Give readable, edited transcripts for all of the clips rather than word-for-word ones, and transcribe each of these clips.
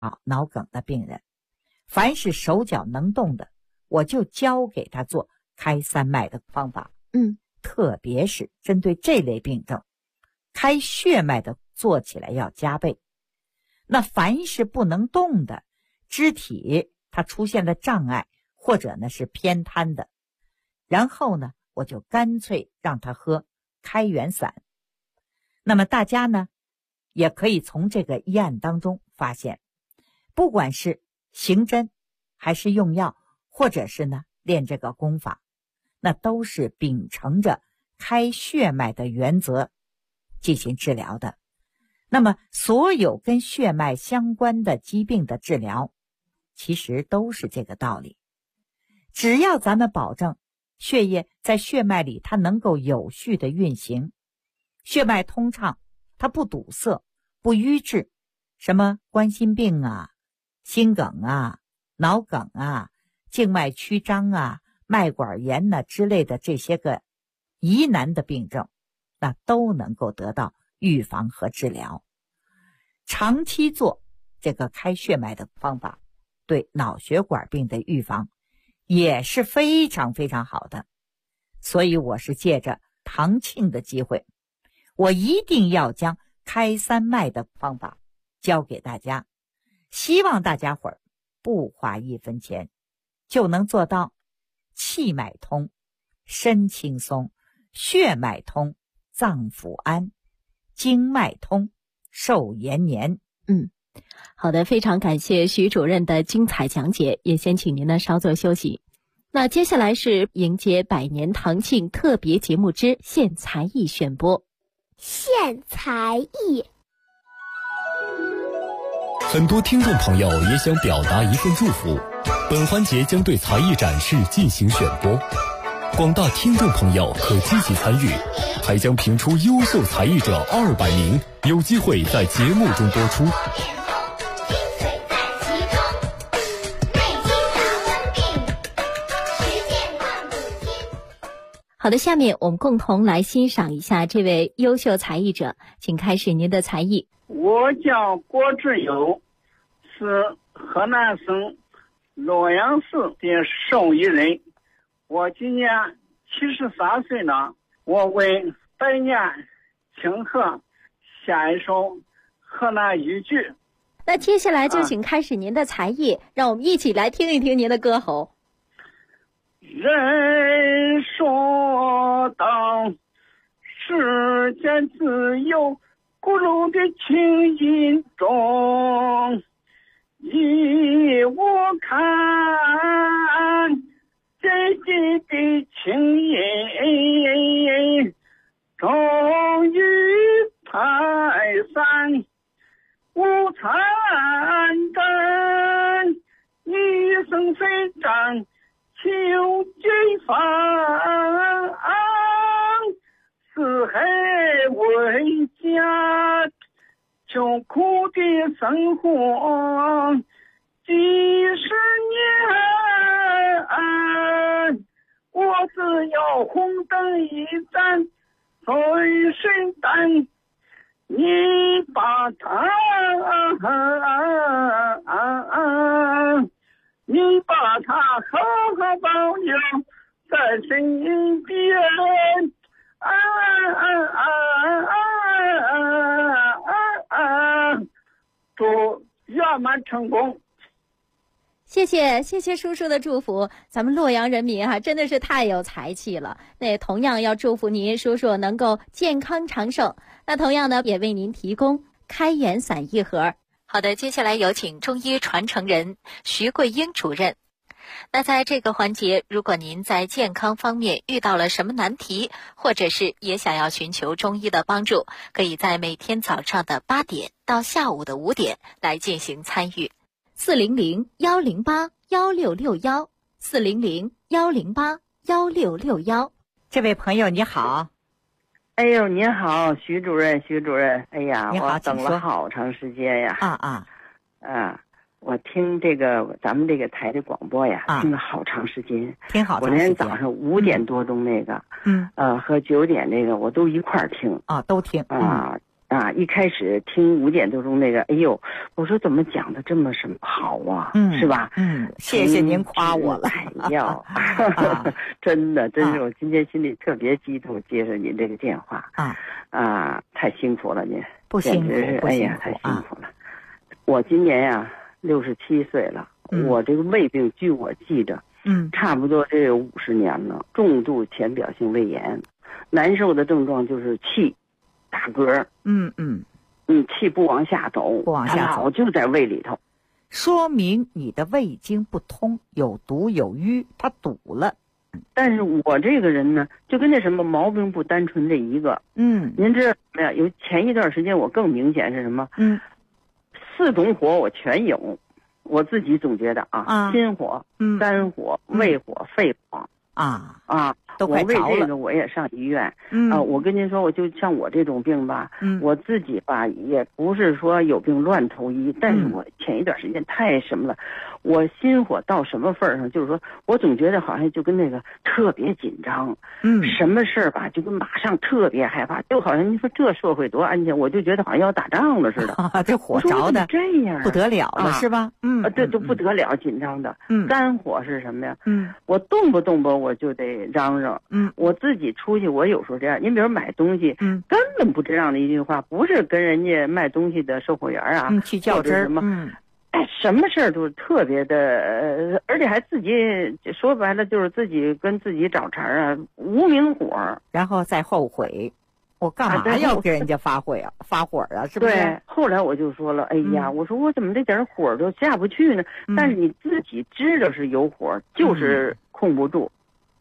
脑梗的病人，凡是手脚能动的，我就教给他做开三脉的方法。特别是针对这类病症，开血脉的做起来要加倍。那凡是不能动的肢体，它出现了障碍，或者呢是偏瘫的，然后呢我就干脆让他喝开元散。那么大家呢也可以从这个医案当中发现，不管是行针还是用药，或者是呢练这个功法，那都是秉承着开血脉的原则进行治疗的。那么所有跟血脉相关的疾病的治疗，其实都是这个道理。只要咱们保证血液在血脉里它能够有序的运行，血脉通畅，它不堵塞不瘀滞，什么冠心病啊、心梗啊、脑梗啊、静脉曲张啊、脉管炎呐之类的这些个疑难的病症，那都能够得到预防和治疗。长期做这个开血脉的方法，对脑血管病的预防也是非常非常好的。所以我是借着堂庆的机会，我一定要将开三脉的方法教给大家，希望大家伙儿不花1分钱就能做到气脉通、身轻松、血脉通、脏腑安、经脉通、寿延年。 好的，非常感谢徐主任的精彩讲解，也先请您呢稍作休息。那接下来是迎接百年堂庆特别节目之献才艺选播。 献才艺。 很多听众朋友也想表达一份祝福，本环节将对才艺展示进行选播，广大听众朋友可积极参与，还将评出优秀才艺者200名，有机会在节目中播出。 好的，下面我们共同来欣赏一下这位优秀才艺者，请开始您的才艺。 我叫郭志友，是河南省洛阳市的寿衣人，我今年73岁了。我为百年庆贺献一首河南豫剧。 那接下来就请开始您的才艺，让我们一起来听一听您的歌喉。 人说到世间自有骨肉的情谊中，依我看这己的情谊终于泰山无残根，一生虽战求军方，四海为家，穷苦的生活几十年，我只要红灯一盏随身带，你把它好好保留在身边，祝圆满成功。 谢谢叔叔的祝福，咱们洛阳人民真的是太有才气了。那也同样要祝福您叔叔能够健康长寿。那同样呢，也为您提供开元散1盒。好的，接下来有请中医传承人徐桂英主任。那在这个环节，如果您在健康方面遇到了什么难题，或者是也想要寻求中医的帮助，可以在每天早上的8点到下午的5点来进行参与。400-108-1661 400-108-1661。 这位朋友你好。 哎呦，您好，徐主任。哎呀， 你好， 我等了好长时间呀。我听这个咱们这个台的广播呀，听了好长时间。我连早上5点多钟那个，和9点那个我都一块儿听。 都听。 一开始听5点多钟那个，哎呦，我说怎么讲的这么什么好啊，是吧？ 谢谢您夸我了。 要真是，我今天心里特别激动，接受您这个电话太辛苦了您， 不辛苦， 哎呀，太辛苦了。我今年呀67岁了，我这个胃病，据我记着，差不多这有50年了，重度浅表性胃炎，难受的症状就是气打嗝，气不往下走，老就在胃里头， 说明你的胃经不通，有毒有瘀，它堵了。 但是我这个人呢，就跟那什么毛病不单纯这一个，您知道没有？有前一段时间我更明显是什么？4种火我全有，我自己总觉得心火、肝火、胃火、肺火都快着了。 我为这个我也上医院。我跟您说，我就像我这种病吧，我自己吧也不是说有病乱投医，但是我前一段时间太什么了，我心火到什么份儿上，就是说我总觉得好像就跟那个特别紧张，什么事儿吧就跟马上特别害怕，就好像你说这社会多安全，我就觉得好像要打仗了似的。 这火着的这样不得了了，是吧？ 对，都不得了，紧张的。肝火是什么呀？我动不动吧我就得嚷嚷。我自己出去，我有时候这样。您比如买东西，根本不这样的一句话，不是跟人家卖东西的售货员去较真儿，什么事儿都是特别的，而且还自己说白了就是自己跟自己找茬无名火， 然后再后悔，我干嘛要跟人家发火啊？是不是？ 对，后来我就说了，哎呀，我说我怎么这点火都下不去呢？但是你自己知道是有火，就是控不住。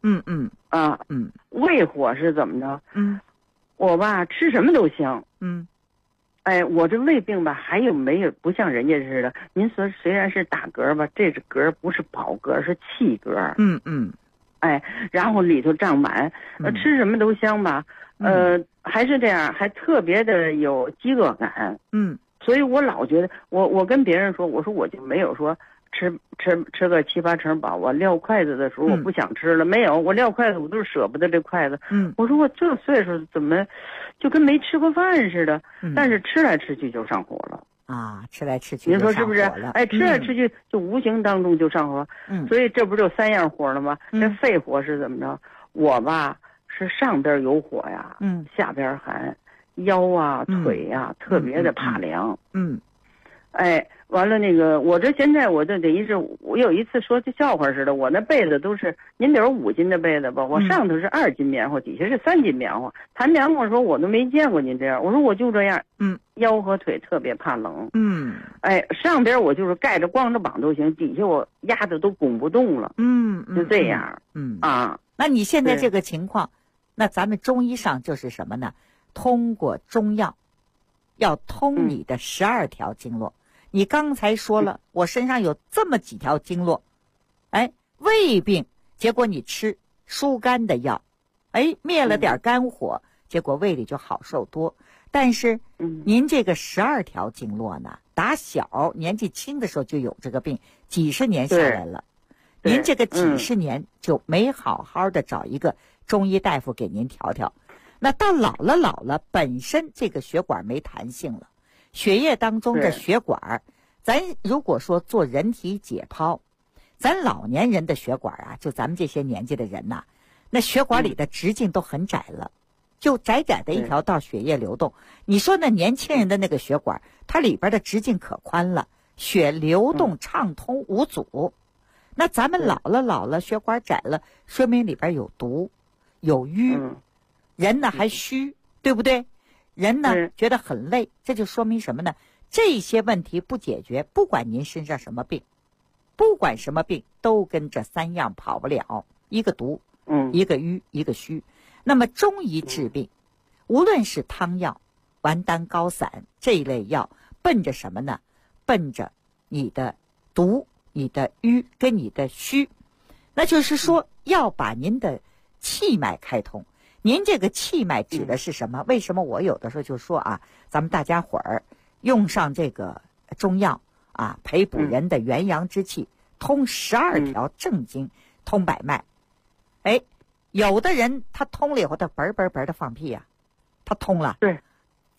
胃火是怎么着？我吧吃什么都香。我这胃病吧，还有没有不像人家似的？您说虽然是打嗝吧，这是嗝不是饱嗝，是气嗝。然后里头胀满，吃什么都香吧。还是这样，还特别的有饥饿感。所以我老觉得，我跟别人说，我说我就没有说。吃个7、8成饱，我撂筷子的时候我不想吃了，没有，我撂筷子我都是舍不得这筷子。我说我这岁数怎么就跟没吃过饭似的？但是吃来吃去就上火了吃来吃去您说是不是？吃来吃去就无形当中就上火。所以这不就3样火了吗？这肺火是怎么着？我吧是上边有火呀，下边寒，腰腿特别的怕凉。完了那个，我这现在我这等于是，我有一次说这笑话似的，我那被子都是，您比如5斤的被子吧，我上头是2斤棉花，底下是3斤棉花。谈棉花说我都没见过您这样，我说我就这样，腰和腿特别怕冷，上边我就是盖着光着膀都行，底下我压的都拱不动了，就这样， 那你现在这个情况，那咱们中医上就是什么呢？通过中药，要通你的12条经络。你刚才说了，我身上有这么几条经络，胃病，结果你吃疏肝的药，灭了点肝火，结果胃里就好受多。但是您这个12条经络呢，打小年纪轻的时候就有这个病，几十年下来了，您这个几十年就没好好的找一个中医大夫给您调调。那到老了，本身这个血管没弹性了。血液当中的血管，咱如果说做人体解剖，咱老年人的血管就咱们这些年纪的人呐，那血管里的直径都很窄了，就窄窄的一条道血液流动。你说那年轻人的那个血管，它里边的直径可宽了，血流动畅通无阻。那咱们老了，血管窄了，说明里边有毒，有瘀，人呢还虚，对不对？人呢觉得很累，这就说明什么呢？这些问题不解决，不管您身上什么病，不管什么病，都跟这3样跑不了，一个毒，一个瘀，一个虚。那么中医治病，无论是汤药、丸丹膏散这一类药，奔着什么呢？奔着你的毒、你的瘀跟你的虚，那就是说要把您的气脉开通。您这个气脉指的是什么？为什么我有的时候就说咱们大家伙儿用上这个中药培补人的元阳之气，通12条正经，通百脉。有的人他通了以后，他嘣的放屁他通了， 对，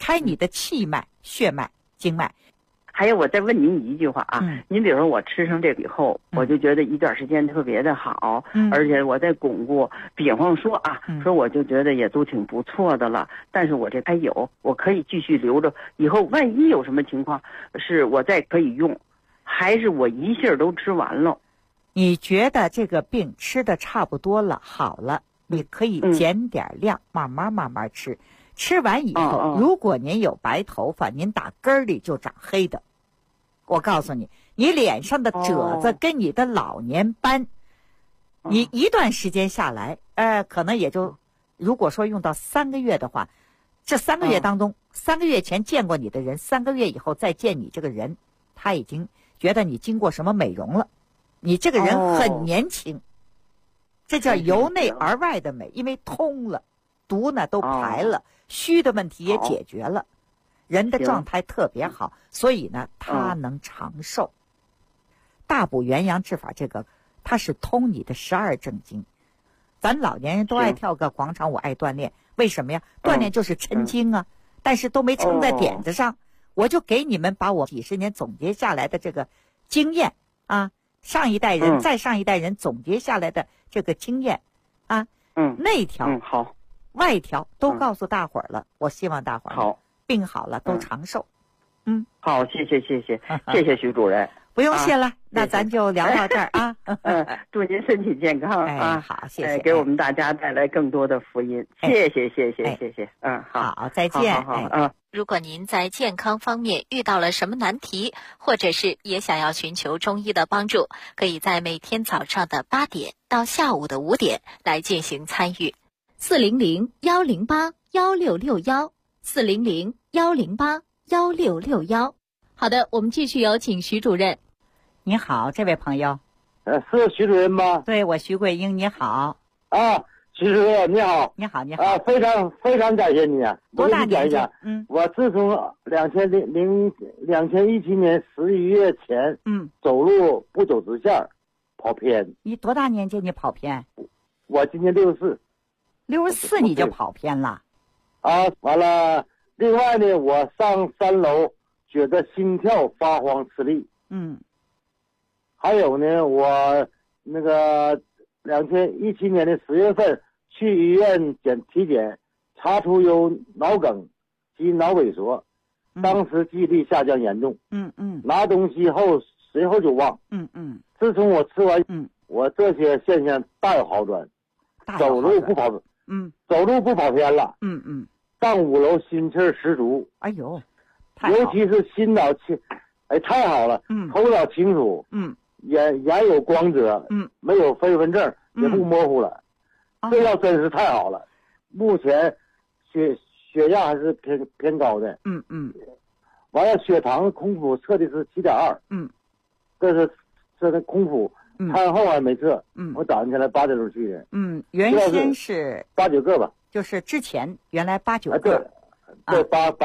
开你的气脉、血脉、经脉。 还有，我再问您一句话啊，您比如说我吃上这个以后，我就觉得一段时间特别的好，而且我在巩固，比方说啊，说我就觉得也都挺不错的了，但是我这还有，我可以继续留着，以后万一有什么情况，是我再可以用，还是我一下都吃完了？ 你觉得这个病吃的差不多了，好了，你可以减点量，慢慢吃。吃完以后，如果您有白头发，您打根儿里就长黑的。我告诉你，你脸上的褶子跟你的老年斑，你一段时间下来，可能也就，如果说用到3个月的话，这3个月当中，3个月前见过你的人，3个月以后再见你这个人，他已经觉得你经过什么美容了，你这个人很年轻，这叫由内而外的美，因为通了，毒呢都排了，虚的问题也解决了，人的状态特别好，所以呢他能长寿。大补元阳治法这个，它是通你的12正经。咱老年人都爱跳个广场舞，爱锻炼，为什么呀？锻炼就是抻经啊，但是都没撑在点子上。我就给你们把我几十年总结下来的这个经验啊，上一代人再上一代人总结下来的这个经验啊，内调好， 外调都告诉大伙儿了。我希望大伙儿好， 病好了都长寿。 好，谢谢谢谢徐主任。 不用谢了，那咱就聊到这儿啊。 祝您身体健康啊！ 好，谢谢。 给我们大家带来更多的福音，谢谢。 好，再见。 如果您在健康方面遇到了什么难题，或者是也想要寻求中医的帮助，可以在每天早上的8点到下午的5点来进行参与。400-108-1661，400-108-1661。好的，我们继续有请徐主任。 你好，这位朋友。 是徐主任吗？ 对，我徐桂英，你好。 徐主任你好。 你好。 非常感谢你啊！ 多大年纪？ 我自从2017年11月前，走路不走直线，跑偏。 你多大年纪？你跑偏？ 我今年64。 64你就跑偏了？ 完了。另外呢，我上3楼觉得心跳发慌吃力。还有呢，我那个2017年的10月份去医院体检，查出有脑梗及脑萎缩，当时记忆力下降严重。拿东西后随后就忘。自从我吃完，我这些现象大有好转，走路不跑偏了。上5楼心气十足。 哎呦， 尤其是心脑清，太好了。头脑清楚。眼有光泽。没有飞蚊症，也不模糊了。这要真是太好了。目前血压还是偏高的。完了，血糖空腹测的是7.2。这是测的空腹。餐后还没测。我早上起来8点钟去的。 原先是 8、9个吧。 就是之前原来8、9个。 对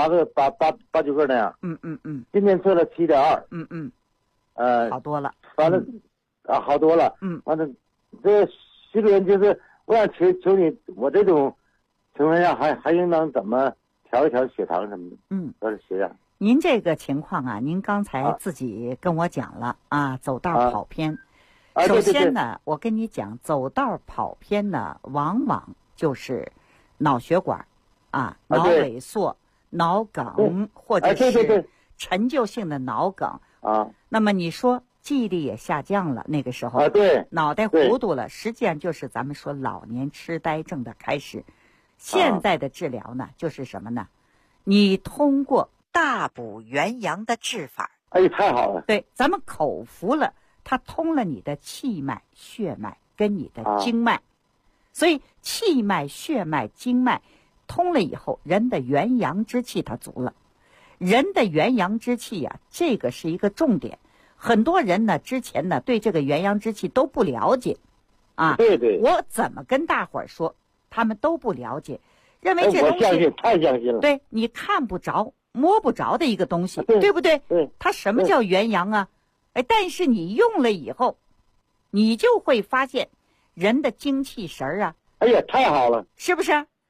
，8、9个那样。今天测了7.2。 好多了。 完了，好多了。完了，这徐主任就是我想求你，我这种情况下还应当怎么调一调血糖什么的？都是血压。 您这个情况啊，您刚才自己跟我讲了走道跑偏。首先呢，我跟你讲，走道跑偏呢，往往就是脑血管脑萎缩、脑梗，或者是陈旧性的脑梗。那么你说记忆力也下降了，那个时候脑袋糊涂了，实际上就是咱们说老年痴呆症的开始。现在的治疗呢，就是什么呢？你通过大补元阳的治法。 太好了。 对，咱们口服了，它通了你的气脉、血脉跟你的经脉。所以气脉、血脉、经脉通了以后，人的元阳之气它足了。人的元阳之气呀，这个是一个重点。很多人呢，之前呢对这个元阳之气都不了解对， 我怎么跟大伙儿说，他们都不了解，认为这东西太相信了。 对，你看不着、摸不着的一个东西，对不对？ 对， 它什么叫元阳啊？但是你用了以后，你就会发现人的精气神啊。 太好了， 是不是？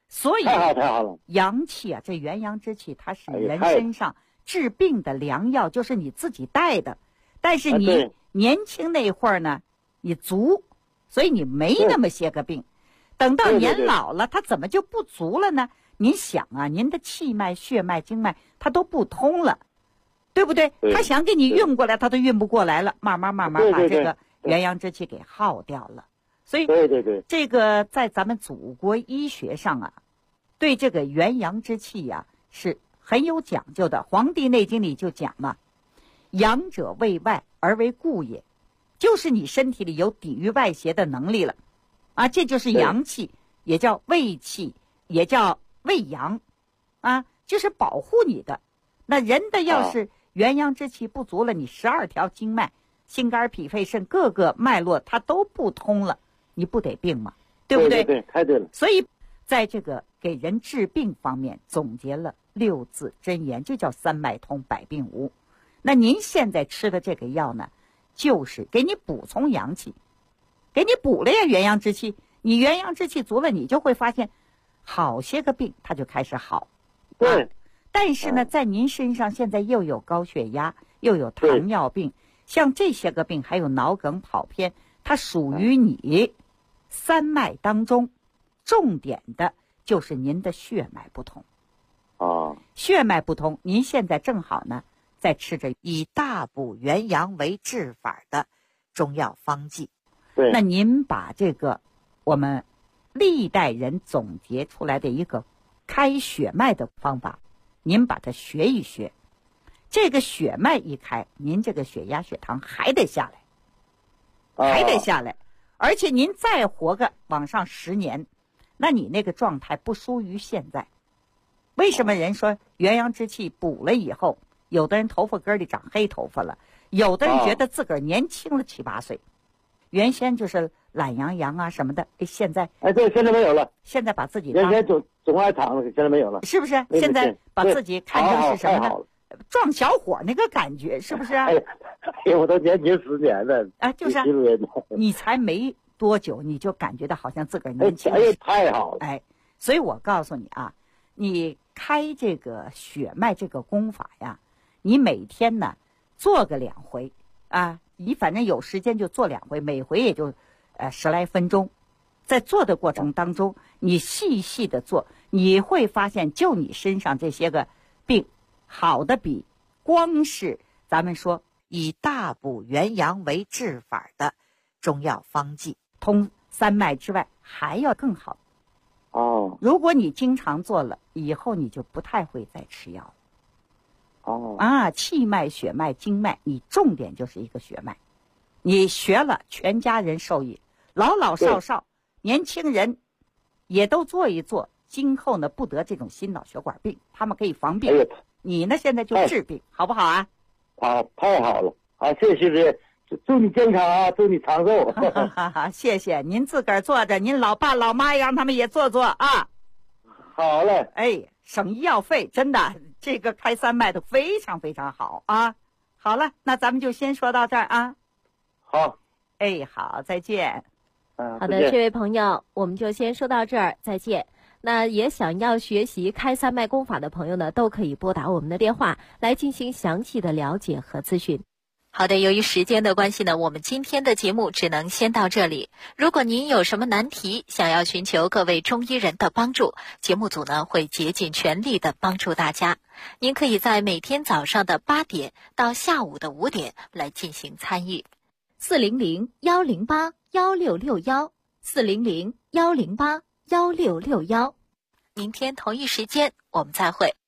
所以太好了。 阳气啊，这元阳之气，它是人身上治病的良药，就是你自己带的。但是你年轻那会儿呢，你足，所以你没那么些个病。等到年老了，它怎么就不足了呢？您想啊，您的气脉、血脉、经脉它都不通了，对不对？他想给你运过来，他都运不过来了，慢慢把这个元阳之气给耗掉了。所以这个在咱们祖国医学上啊，对这个元阳之气呀，是很有讲究的。《黄帝内经》里就讲嘛，阳者为外而为固也，就是你身体里有抵御外邪的能力了啊，这就是阳气，也叫胃气，也叫胃阳啊，就是保护你的。那人的要是元阳之气不足了，你12条经脉、心肝脾肺肾各个脉络它都不通了，你不得病吗？对不对？ 对，太对了。 所以在这个给人治病方面总结了6字真言，就叫三脉通，百病无。那您现在吃的这个药呢，就是给你补充阳气，给你补了呀元阳之气。你元阳之气足了，你就会发现好些个病它就开始好。 对。 但是呢，在您身上现在又有高血压，又有糖尿病，像这些个病，还有脑梗跑偏，它属于你三脉当中重点的就是您的血脉不通。血脉不通，您现在正好呢在吃着以大补元阳为治法的中药方剂。 对， 那您把这个我们历代人总结出来的一个开血脉的方法，您把它学一学，这个血脉一开，您这个血压血糖还得下来，还得下来，而且您再活个往上10年，那你那个状态不输于现在。为什么人说元阳之气补了以后，有的人头发根里长黑头发了，有的人觉得自个儿年轻了7、8岁，原先就是懒洋洋啊什么的，现在对，现在没有了。 现在把自己原先总爱躺着，现在没有了， 是不是？现在把自己看成是什么呢？壮小伙那个感觉，是不是？ 我都年轻10年了啊，就是你才没多久，你就感觉到好像自个儿年轻。 太好了！ 所以我告诉你啊，你开这个血脉这个功法呀，你每天呢做个2回啊，你反正有时间就做2回，每回也就10来分钟。在做的过程当中，你细细的做，你会发现就你身上这些个病好的比光是咱们说以大补元阳为治法的中药方剂通三脉之外还要更好。如果你经常做了以后，你就不太会再吃药了。气脉、血脉、经脉，你重点就是一个血脉，你学了全家人受益，老老少少年轻人也都做一做，今后呢不得这种心脑血管病，他们可以防病。你呢现在就治病，好不好啊？ 太好了啊！谢谢，祝你健康啊，祝你长寿。 谢谢您自个儿做着，您老爸老妈也让他们也做做啊。 好嘞， 省医药费，真的，这个开三脉的非常非常好啊。好了，那咱们就先说到这儿啊。 好， 好，再见。 好的，这位朋友，我们就先说到这儿，再见。那也想要学习开三脉功法的朋友呢，都可以拨打我们的电话来进行详细的了解和咨询。好的，由于时间的关系呢，我们今天的节目只能先到这里。如果您有什么难题，想要寻求各位中医人的帮助，节目组呢会竭尽全力的帮助大家。您可以在每天早上的8点到下午的5点来进行参与。400-108-1661，400-108-1661。明天同一时间我们再会。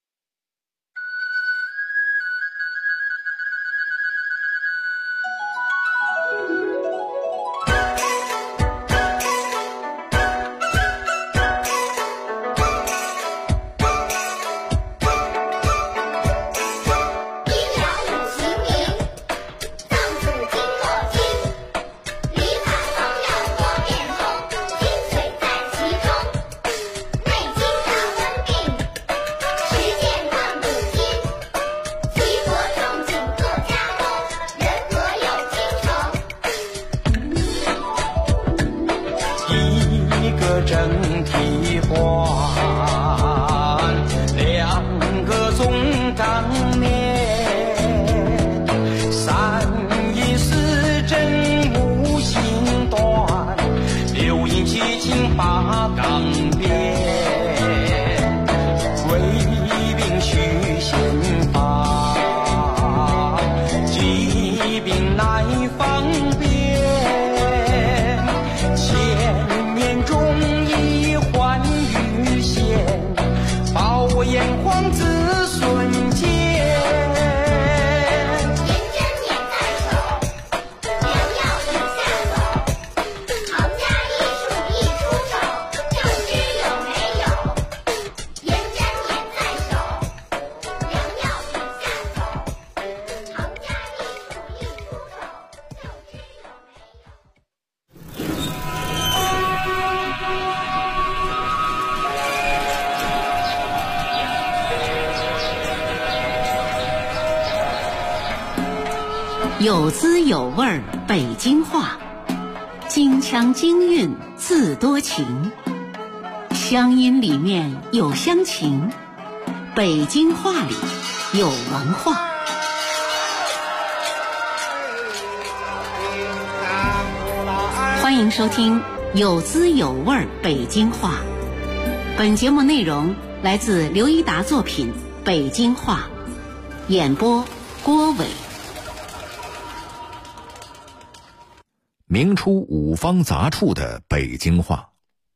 时岗边，贵宾须先发，疾病来方便，千年中医患于先，保炎黄子孙坚。 有滋有味儿北京话，京腔京韵字多情，乡音里面有乡情，北京话里有文化。欢迎收听有滋有味儿北京话。本节目内容来自刘一达作品《北京话》，演播郭伟。 明初五方杂处的北京话。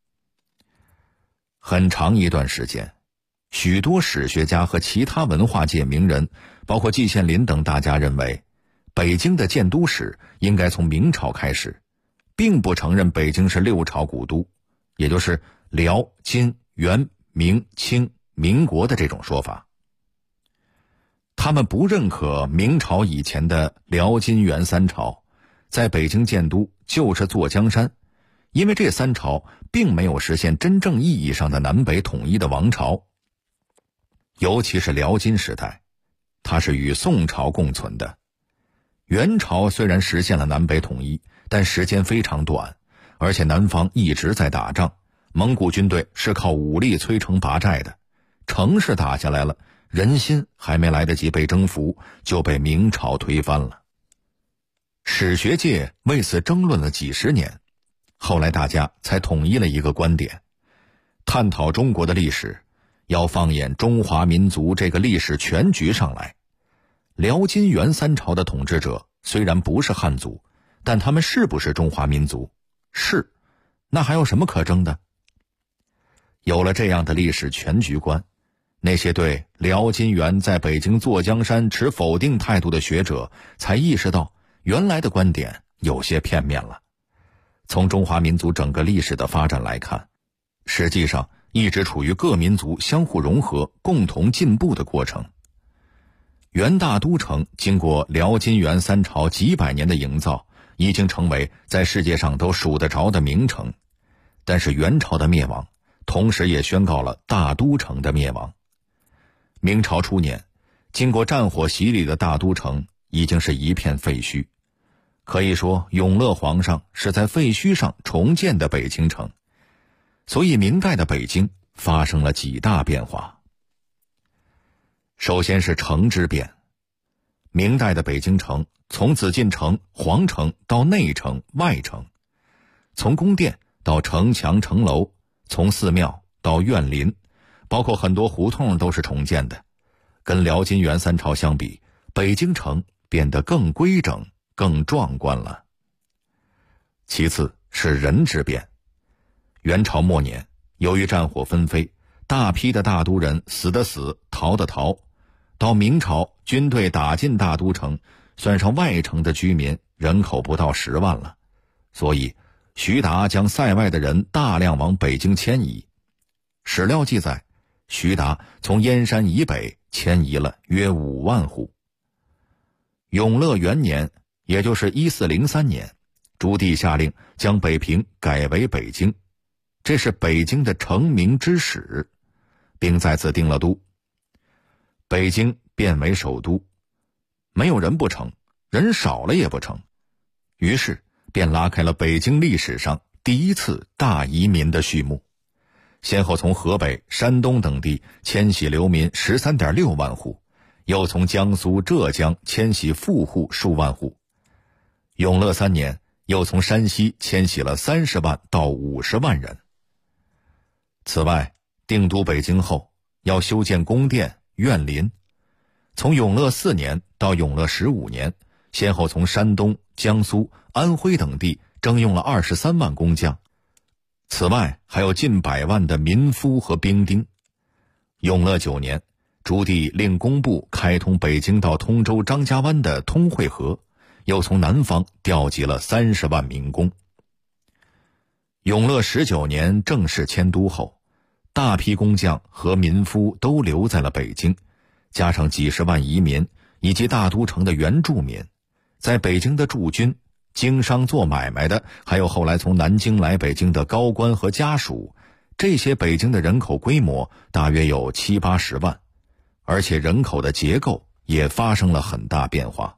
很长一段时间，许多史学家和其他文化界名人，包括季羡林等大家认为，北京的建都史应该从明朝开始，并不承认北京是六朝古都，也就是辽、金、元、明、清、民国的这种说法。他们不认可明朝以前的辽、金、元三朝在北京建都就是坐江山，因为这三朝并没有实现真正意义上的南北统一的王朝。尤其是辽金时代，它是与宋朝共存的。元朝虽然实现了南北统一，但时间非常短，而且南方一直在打仗，蒙古军队是靠武力摧城拔寨的，城市打下来了，人心还没来得及被征服，就被明朝推翻了。史学界为此争论了几十年，后来大家才统一了一个观点：探讨中国的历史，要放眼中华民族这个历史全局上来。辽金元三朝的统治者虽然不是汉族，但他们是不是中华民族？是，那还有什么可争的？有了这样的历史全局观，那些对辽金元在北京坐江山持否定态度的学者才意识到，原来的观点有些片面了。从中华民族整个历史的发展来看，实际上一直处于各民族相互融合、共同进步的过程。元大都城经过辽金元三朝几百年的营造，已经成为在世界上都数得着的名城。但是元朝的灭亡，同时也宣告了大都城的灭亡。明朝初年，经过战火洗礼的大都城已经是一片废墟，可以说永乐皇上是在废墟上重建的北京城。所以明代的北京发生了几大变化。首先是城之变。明代的北京城从紫禁城、皇城到内城、外城，从宫殿到城墙、城楼，从寺庙到苑林，包括很多胡同都是重建的。跟辽金元三朝相比，北京城变得更规整、更壮观了。其次是人之变。元朝末年，由于战火纷飞，大批的大都人死的死，逃的逃。到明朝，军队打进大都城，算上外城的居民，人口不到10万了。所以徐达将塞外的人大量往北京迁移。史料记载，徐达从燕山以北迁移了约5万户。永乐元年，也就是1403年，朱棣下令将北平改为北京，这是北京的成名之始，并在此定了都。北京变为首都，没有人不成，人少了也不成，于是便拉开了北京历史上第一次大移民的序幕，先后从河北、山东等地迁徙流民 13.6 万户，又从江苏、浙江迁徙富户数万户。永乐3年，又从山西迁徙了30万到50万人。 此外，定都北京后，要修建宫殿、苑林。从永乐4年到永乐15年，先后从山东、江苏、安徽等地征用了23万工匠。此外，还有近100万的民夫和兵丁。永乐9年，朱棣令工部开通北京到通州张家湾的通惠河，又从南方调集了30万民工。永乐19年正式迁都后，大批工匠和民夫都留在了北京，加上几十万移民以及大都城的原住民，在北京的驻军、经商做买卖的，还有后来从南京来北京的高官和家属，这些北京的人口规模大约有70、80万，而且人口的结构也发生了很大变化。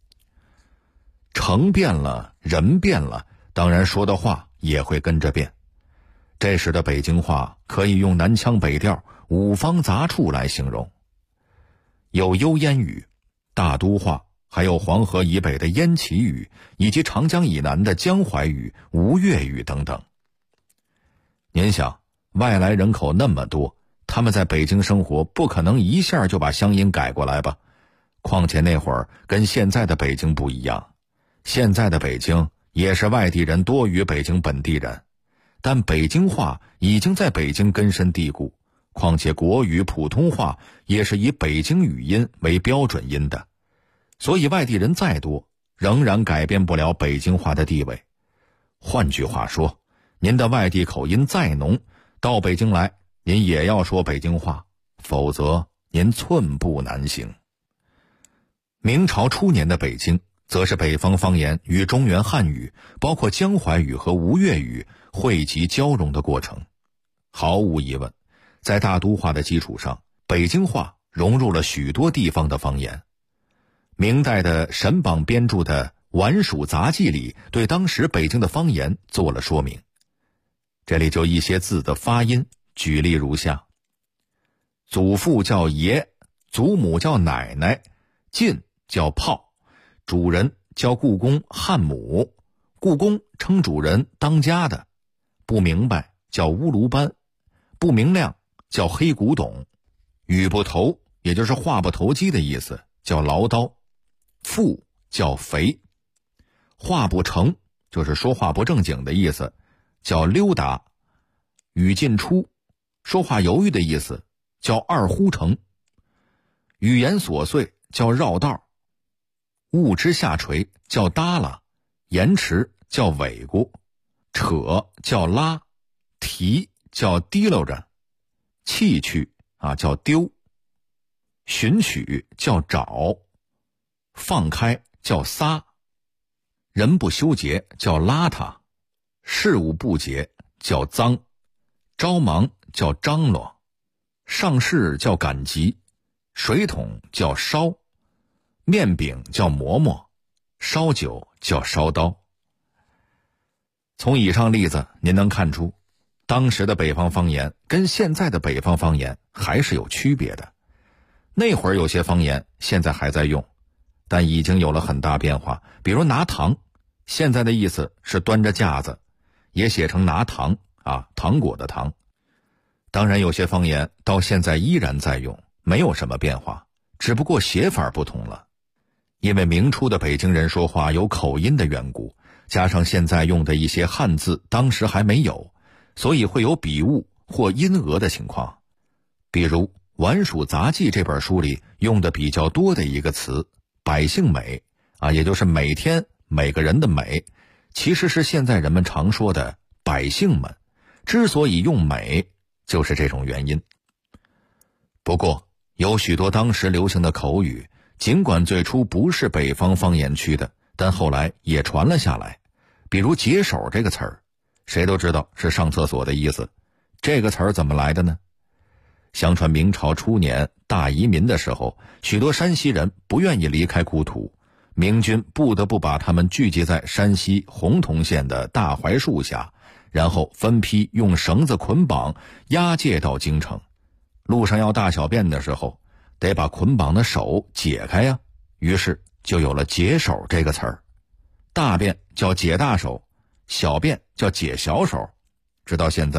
城变了，人变了，当然说的话也会跟着变。这时的北京话可以用南腔北调、五方杂处来形容，有幽燕语、大都话，还有黄河以北的燕齐语，以及长江以南的江淮语、吴越语等等。您想，外来人口那么多，他们在北京生活，不可能一下就把乡音改过来吧？况且那会儿跟现在的北京不一样，现在的北京也是外地人多于北京本地人，但北京话已经在北京根深蒂固，况且国语、普通话也是以北京语音为标准音的，所以外地人再多，仍然改变不了北京话的地位。换句话说，您的外地口音再浓，到北京来，您也要说北京话，否则您寸步难行。明朝初年的北京，则是北方方言与中原汉语，包括江淮语和吴越语汇集交融的过程。毫无疑问，在大都话的基础上，北京话融入了许多地方的方言。明代的沈榜编著的《宛署杂记》里，对当时北京的方言做了说明。这里就一些字的发音，举例如下：祖父叫爷，祖母叫奶奶，进叫炮，主人叫故宫汉母，故宫称主人当家的，不明白叫乌卢班，不明亮叫黑古董，语不投也就是话不投机的意思，叫唠叨，富叫肥，话不成就是说话不正经的意思，叫溜达，语尽出说话犹豫的意思，叫二呼成，语言琐碎叫绕道，物之下垂叫耷拉，延迟叫尾咕，扯叫拉，提叫提溜着，弃去叫丢，寻取叫找，放开叫撒，人不修洁叫邋遢，事物不洁叫脏，着忙叫张罗，上市叫赶集，水桶叫烧，面饼叫馍馍，烧酒叫烧刀。从以上例子您能看出，当时的北方方言跟现在的北方方言还是有区别的。那会儿有些方言现在还在用，但已经有了很大变化。比如拿糖，现在的意思是端着架子，也写成拿糖糖果的糖。当然有些方言到现在依然在用，没有什么变化，只不过写法不同了。因为明初的北京人说话有口音的缘故，加上现在用的一些汉字当时还没有，所以会有笔误或音讹的情况。比如《宛署杂记》这本书里用的比较多的一个词百姓美也就是每天每个人的美，其实是现在人们常说的百姓们，之所以用美就是这种原因。不过有许多当时流行的口语，尽管最初不是北方方言区的，但后来也传了下来。比如解手这个词儿，谁都知道是上厕所的意思，这个词儿怎么来的呢？相传明朝初年大移民的时候，许多山西人不愿意离开故土，明军不得不把他们聚集在山西洪洞县的大槐树下，然后分批用绳子捆绑押解到京城。路上要大小便的时候，得把捆绑的手解开呀，于是就有了解手这个词儿。大便叫解大手，小便叫解小手。直到现在，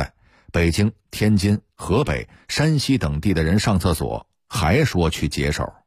北京、天津、河北、山西等地的人上厕所还说去解手。